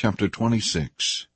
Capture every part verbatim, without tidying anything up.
Chapter twenty-six.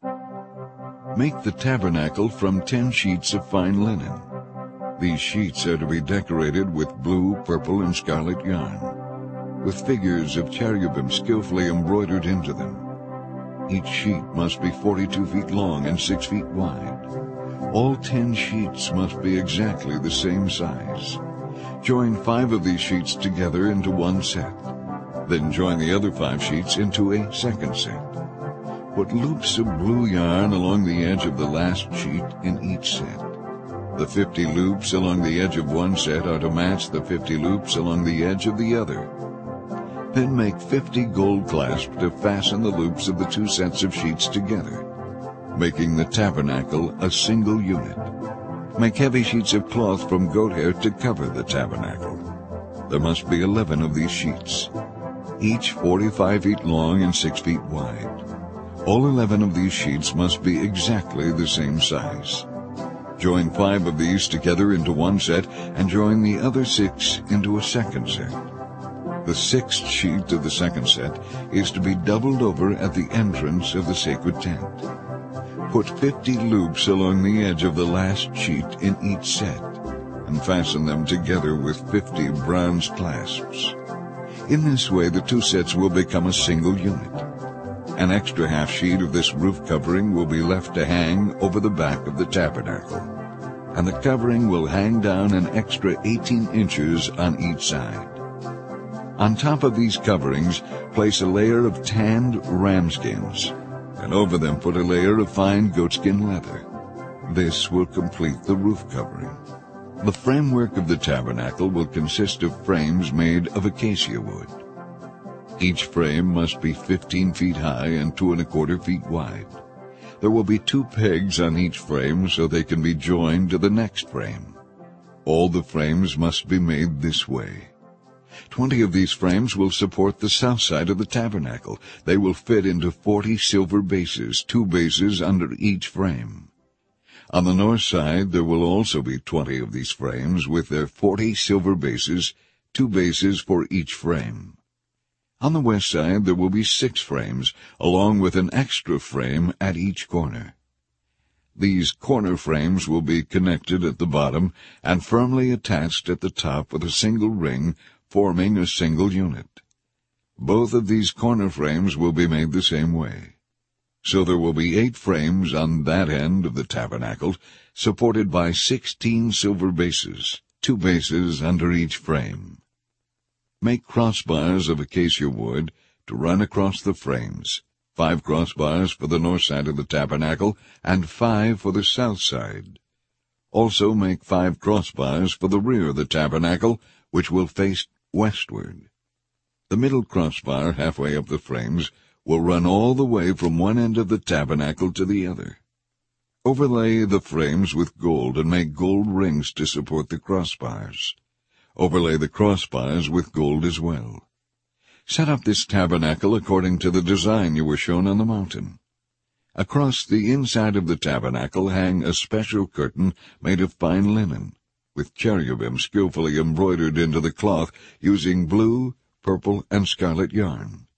Make the tabernacle from ten sheets of fine linen. These sheets are to be decorated with blue, purple, and scarlet yarn, with figures of cherubim skillfully embroidered into them. Each sheet must be forty-two feet long and six feet wide. All ten sheets must be exactly the same size. Join five of these sheets together into one set. Then join the other five sheets into a second set. Put loops of blue yarn along the edge of the last sheet in each set. The fifty loops along the edge of one set are to match the fifty loops along the edge of the other. Then make fifty gold clasps to fasten the loops of the two sets of sheets together, making the tabernacle a single unit. Make heavy sheets of cloth from goat hair to cover the tabernacle. There must be eleven of these sheets, each forty-five feet long and six feet wide. All eleven of these sheets must be exactly the same size. Join five of these together into one set and join the other six into a second set. The sixth sheet of the second set is to be doubled over at the entrance of the sacred tent. Put fifty loops along the edge of the last sheet in each set and fasten them together with fifty bronze clasps. In this way the two sets will become a single unit. An extra half sheet of this roof covering will be left to hang over the back of the tabernacle, and the covering will hang down an extra eighteen inches on each side. On top of these coverings, place a layer of tanned ram skins, and over them put a layer of fine goatskin leather. This will complete the roof covering. The framework of the tabernacle will consist of frames made of acacia wood. Each frame must be fifteen feet high and two and a quarter feet wide. There will be two pegs on each frame so they can be joined to the next frame. All the frames must be made this way. Twenty of these frames will support the south side of the tabernacle. They will fit into forty silver bases, two bases under each frame. On the north side there will also be twenty of these frames with their forty silver bases, two bases for each frame. On the west side there will be six frames, along with an extra frame at each corner. These corner frames will be connected at the bottom and firmly attached at the top with a single ring, forming a single unit. Both of these corner frames will be made the same way. So there will be eight frames on that end of the tabernacle, supported by sixteen silver bases, two bases under each frame. Make crossbars of acacia wood to run across the frames, five crossbars for the north side of the tabernacle and five for the south side. Also make five crossbars for the rear of the tabernacle, which will face westward. The middle crossbar, halfway up the frames, will run all the way from one end of the tabernacle to the other. Overlay the frames with gold and make gold rings to support the crossbars. Overlay the crossbars with gold as well. Set up this tabernacle according to the design you were shown on the mountain. Across the inside of the tabernacle hang a special curtain made of fine linen, with cherubim skillfully embroidered into the cloth using blue, purple, and scarlet yarn.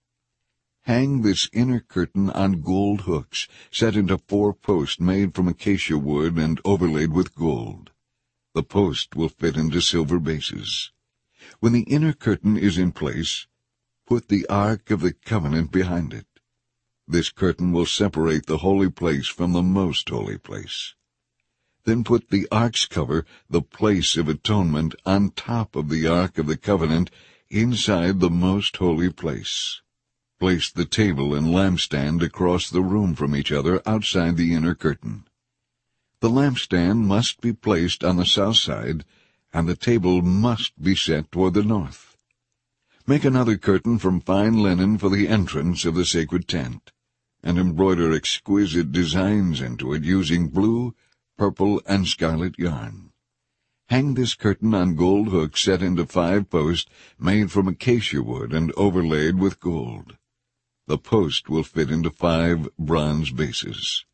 Hang this inner curtain on gold hooks set into four posts made from acacia wood and overlaid with gold. The post will fit into silver bases. When the inner curtain is in place, put the Ark of the Covenant behind it. This curtain will separate the holy place from the most holy place. Then put the Ark's cover, the place of atonement, on top of the Ark of the Covenant, inside the most holy place. Place the table and lampstand across the room from each other outside the inner curtain. The lampstand must be placed on the south side, and the table must be set toward the north. Make another curtain from fine linen for the entrance of the sacred tent, and embroider exquisite designs into it using blue, purple, and scarlet yarn. Hang this curtain on gold hooks set into five posts made from acacia wood and overlaid with gold. The post will fit into five bronze bases.